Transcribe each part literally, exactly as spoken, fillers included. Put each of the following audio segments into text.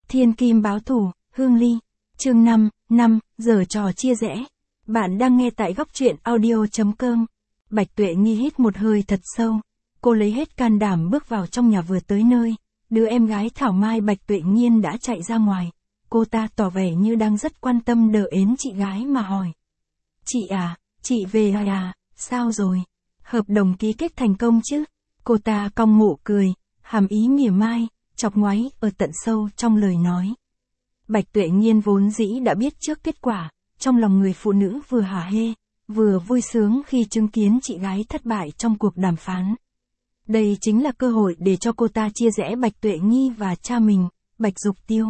Thiên kim báo thù, Hương Ly. Chương năm, năm, giờ trò chia rẽ. Bạn đang nghe tại góc truyện audio chấm com. Bạch Tuệ Nhi hít một hơi thật sâu. Cô lấy hết can đảm bước vào trong nhà vừa tới nơi. Đứa em gái Thảo Mai Bạch Tuệ Nhiên đã chạy ra ngoài. Cô ta tỏ vẻ như đang rất quan tâm đờ ến chị gái mà hỏi. Chị à, chị về rồi à, sao rồi? Hợp đồng ký kết thành công chứ? Cô ta cong mộ cười, hàm ý mỉa mai, chọc ngoáy ở tận sâu trong lời nói. Bạch Tuệ Nhiên vốn dĩ đã biết trước kết quả, trong lòng người phụ nữ vừa hả hê, vừa vui sướng khi chứng kiến chị gái thất bại trong cuộc đàm phán. Đây chính là cơ hội để cho cô ta chia rẽ Bạch Tuệ Nhi và cha mình, Bạch Dục Tiêu.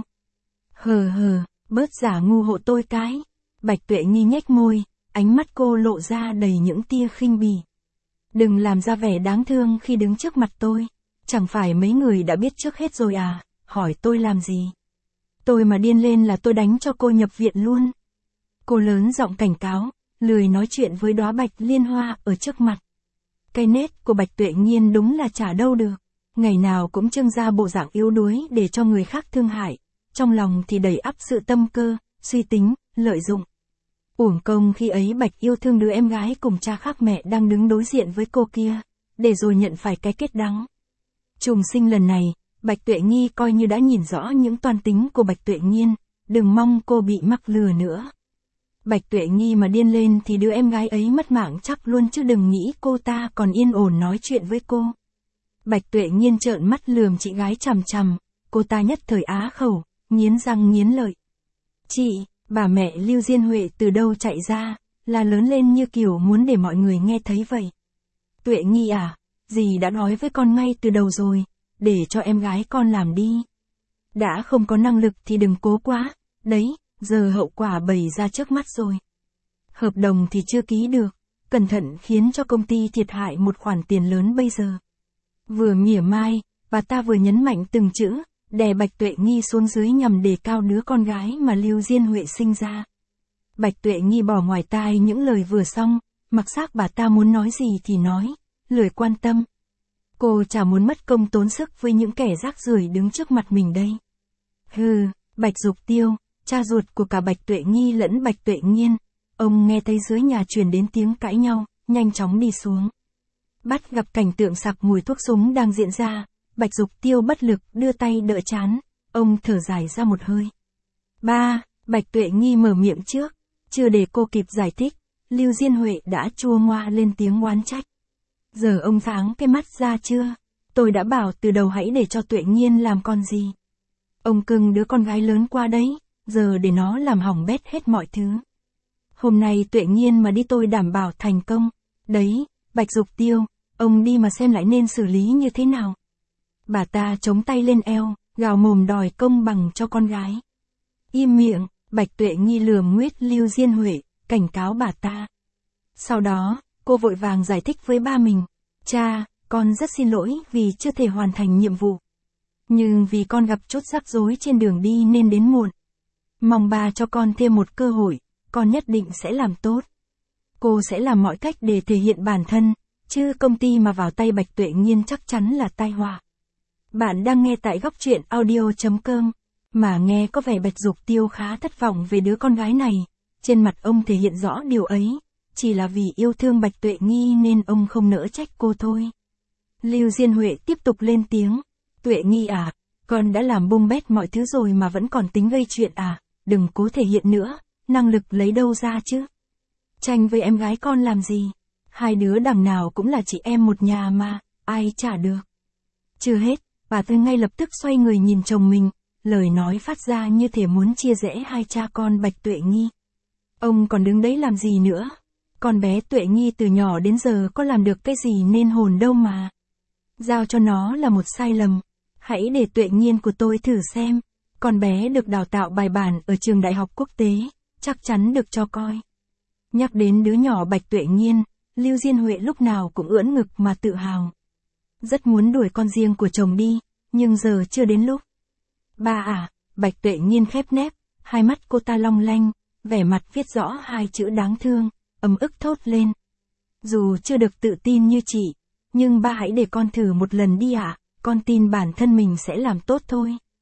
Hờ hờ, bớt giả ngu hộ tôi cái. Bạch Tuệ Nhi nhếch môi, ánh mắt cô lộ ra đầy những tia khinh bỉ. Đừng làm ra vẻ đáng thương khi đứng trước mặt tôi. Chẳng phải mấy người đã biết trước hết rồi à, hỏi tôi làm gì? Tôi mà điên lên là tôi đánh cho cô nhập viện luôn. Cô lớn giọng cảnh cáo, lười nói chuyện với đóa bạch liên hoa ở trước mặt. Cái nết của Bạch Tuệ Nhiên đúng là chả đâu được. Ngày nào cũng trưng ra bộ dạng yếu đuối để cho người khác thương hại. Trong lòng thì đầy ắp sự tâm cơ, suy tính, lợi dụng. Uổng công khi ấy Bạch yêu thương đứa em gái cùng cha khác mẹ đang đứng đối diện với cô kia, để rồi nhận phải cái kết đắng. Trùng sinh lần này, Bạch Tuệ Nhi coi như đã nhìn rõ những toan tính của Bạch Tuệ Nhiên, đừng mong cô bị mắc lừa nữa. Bạch Tuệ Nhi mà điên lên thì đứa em gái ấy mất mạng chắc luôn chứ đừng nghĩ cô ta còn yên ổn nói chuyện với cô. Bạch Tuệ Nhiên trợn mắt lườm chị gái chằm chằm, cô ta nhất thời á khẩu, nghiến răng nghiến lợi. Chị, bà mẹ Lưu Diên Huệ từ đâu chạy ra, là lớn lên như kiểu muốn để mọi người nghe thấy vậy. Tuệ Nhi à, dì đã nói với con ngay từ đầu rồi, để cho em gái con làm đi. Đã không có năng lực thì đừng cố quá, đấy, giờ hậu quả bày ra trước mắt rồi. Hợp đồng thì chưa ký được, cẩn thận khiến cho công ty thiệt hại một khoản tiền lớn bây giờ. Vừa mỉa mai, bà ta vừa nhấn mạnh từng chữ, đè Bạch Tuệ Nhi xuống dưới nhằm đề cao đứa con gái mà Lưu Diên Huệ sinh ra. Bạch Tuệ Nhi bỏ ngoài tai những lời vừa xong, mặc xác bà ta muốn nói gì thì nói, lười quan tâm. Cô chả muốn mất công tốn sức với những kẻ rác rưởi đứng trước mặt mình đây. Hừ, Bạch Dục Tiêu, cha ruột của cả Bạch Tuệ Nhi lẫn Bạch Tuệ Nhiên, ông nghe thấy dưới nhà truyền đến tiếng cãi nhau, nhanh chóng đi xuống. Bắt gặp cảnh tượng sặc mùi thuốc súng đang diễn ra, Bạch Dục Tiêu bất lực đưa tay đỡ trán, ông thở dài ra một hơi. Ba, Bạch Tuệ Nhi mở miệng trước, chưa để cô kịp giải thích, Lưu Diên Huệ đã chua ngoa lên tiếng oán trách. Giờ ông sáng cái mắt ra chưa? Tôi đã bảo từ đầu hãy để cho Tuệ Nhiên làm con gì. Ông cưng đứa con gái lớn qua đấy, giờ để nó làm hỏng bét hết mọi thứ. Hôm nay Tuệ Nhiên mà đi tôi đảm bảo thành công. Đấy, Bạch Dục Tiêu, ông đi mà xem lại nên xử lý như thế nào. Bà ta chống tay lên eo, gào mồm đòi công bằng cho con gái. Im miệng, Bạch Tuệ Nhi lườm nguyết Lưu Diên Huệ, cảnh cáo bà ta. Sau đó, cô vội vàng giải thích với ba mình. Cha, con rất xin lỗi vì chưa thể hoàn thành nhiệm vụ. Nhưng vì con gặp chút rắc rối trên đường đi nên đến muộn. Mong ba cho con thêm một cơ hội, con nhất định sẽ làm tốt. Cô sẽ làm mọi cách để thể hiện bản thân, chứ công ty mà vào tay Bạch Tuệ Nhiên chắc chắn là tai họa. Bạn đang nghe tại góc truyện audio chấm com, mà nghe có vẻ Bạch Dục Tiêu khá thất vọng về đứa con gái này. Trên mặt ông thể hiện rõ điều ấy, chỉ là vì yêu thương Bạch Tuệ Nhi nên ông không nỡ trách cô thôi. Lưu Diên Huệ tiếp tục lên tiếng, Tuệ Nhi à, con đã làm bung bét mọi thứ rồi mà vẫn còn tính gây chuyện à, đừng cố thể hiện nữa, năng lực lấy đâu ra chứ. Tranh với em gái con làm gì, hai đứa đằng nào cũng là chị em một nhà mà, ai chả được. Chưa hết, bà Tư ngay lập tức xoay người nhìn chồng mình, lời nói phát ra như thể muốn chia rẽ hai cha con Bạch Tuệ Nhi. Ông còn đứng đấy làm gì nữa? Con bé Tuệ Nhi từ nhỏ đến giờ có làm được cái gì nên hồn đâu mà. Giao cho nó là một sai lầm. Hãy để Tuệ Nhiên của tôi thử xem. Con bé được đào tạo bài bản ở trường đại học quốc tế, chắc chắn được cho coi. Nhắc đến đứa nhỏ Bạch Tuệ Nhiên, Lưu Diên Huệ lúc nào cũng ưỡn ngực mà tự hào. Rất muốn đuổi con riêng của chồng đi, nhưng giờ chưa đến lúc. Ba à, Bạch Tuệ Nhiên khép nép, hai mắt cô ta long lanh, vẻ mặt viết rõ hai chữ đáng thương, ấm ức thốt lên. Dù chưa được tự tin như chị, nhưng ba hãy để con thử một lần đi ạ, con tin bản thân mình sẽ làm tốt thôi.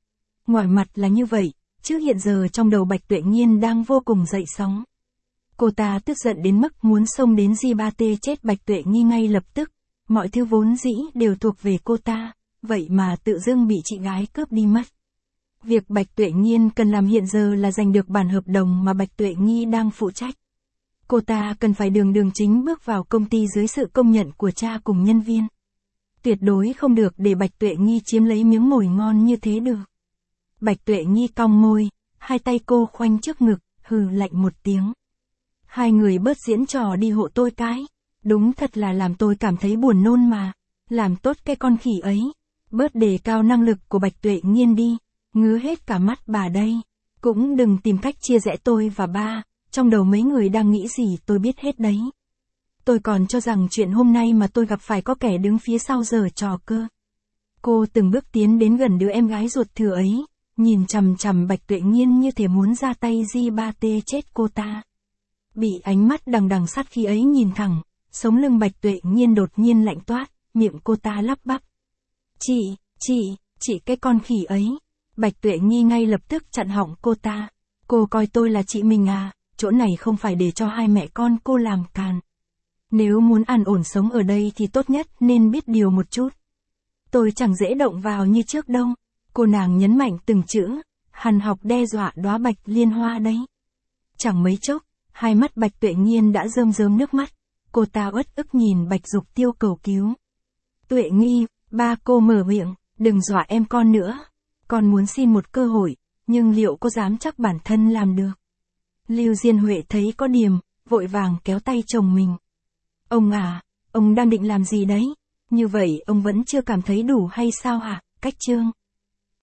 Ngoài mặt là như vậy, chứ hiện giờ trong đầu Bạch Tuệ Nhiên đang vô cùng dậy sóng. Cô ta tức giận đến mức muốn xông đến Di Ba Tê chết Bạch Tuệ Nhi ngay lập tức, mọi thứ vốn dĩ đều thuộc về cô ta, vậy mà tự dưng bị chị gái cướp đi mất. Việc Bạch Tuệ Nhiên cần làm hiện giờ là giành được bản hợp đồng mà Bạch Tuệ Nhi đang phụ trách. Cô ta cần phải đường đường chính bước vào công ty dưới sự công nhận của cha cùng nhân viên. Tuyệt đối không được để Bạch Tuệ Nhi chiếm lấy miếng mồi ngon như thế được. Bạch Tuệ Nhi cong môi, hai tay cô khoanh trước ngực, hừ lạnh một tiếng. Hai người bớt diễn trò đi hộ tôi cái. Đúng thật là làm tôi cảm thấy buồn nôn mà. Làm tốt cái con khỉ ấy. Bớt đề cao năng lực của Bạch Tuệ Nhiên đi. Ngứa hết cả mắt bà đây. Cũng đừng tìm cách chia rẽ tôi và ba. Trong đầu mấy người đang nghĩ gì tôi biết hết đấy. Tôi còn cho rằng chuyện hôm nay mà tôi gặp phải có kẻ đứng phía sau giở trò cơ. Cô từng bước tiến đến gần đứa em gái ruột thừa ấy. Nhìn chằm chằm Bạch Tuệ Nhiên như thể muốn ra tay Di Ba Tê chết cô ta. Bị ánh mắt đằng đằng sát khí ấy nhìn thẳng, sống lưng Bạch Tuệ Nhiên đột nhiên lạnh toát, miệng cô ta lắp bắp. Chị, chị, chị cái con khỉ ấy. Bạch Tuệ Nhi ngay lập tức chặn họng cô ta. Cô coi tôi là chị mình à, chỗ này không phải để cho hai mẹ con cô làm càn. Nếu muốn an ổn sống ở đây thì tốt nhất nên biết điều một chút. Tôi chẳng dễ động vào như trước đâu. Cô nàng nhấn mạnh từng chữ, hằn học đe dọa đóa bạch liên hoa đấy. Chẳng mấy chốc, hai mắt Bạch Tuệ Nhiên đã rơm rớm nước mắt. Cô ta uất ức nhìn Bạch Dục Tiêu cầu cứu. Tuệ Nhi, ba cô mở miệng, đừng dọa em con nữa. Con muốn xin một cơ hội, nhưng liệu có dám chắc bản thân làm được? Lưu Diên Huệ thấy có điểm, vội vàng kéo tay chồng mình. Ông à, ông đang định làm gì đấy? Như vậy ông vẫn chưa cảm thấy đủ hay sao hả? Cách chương.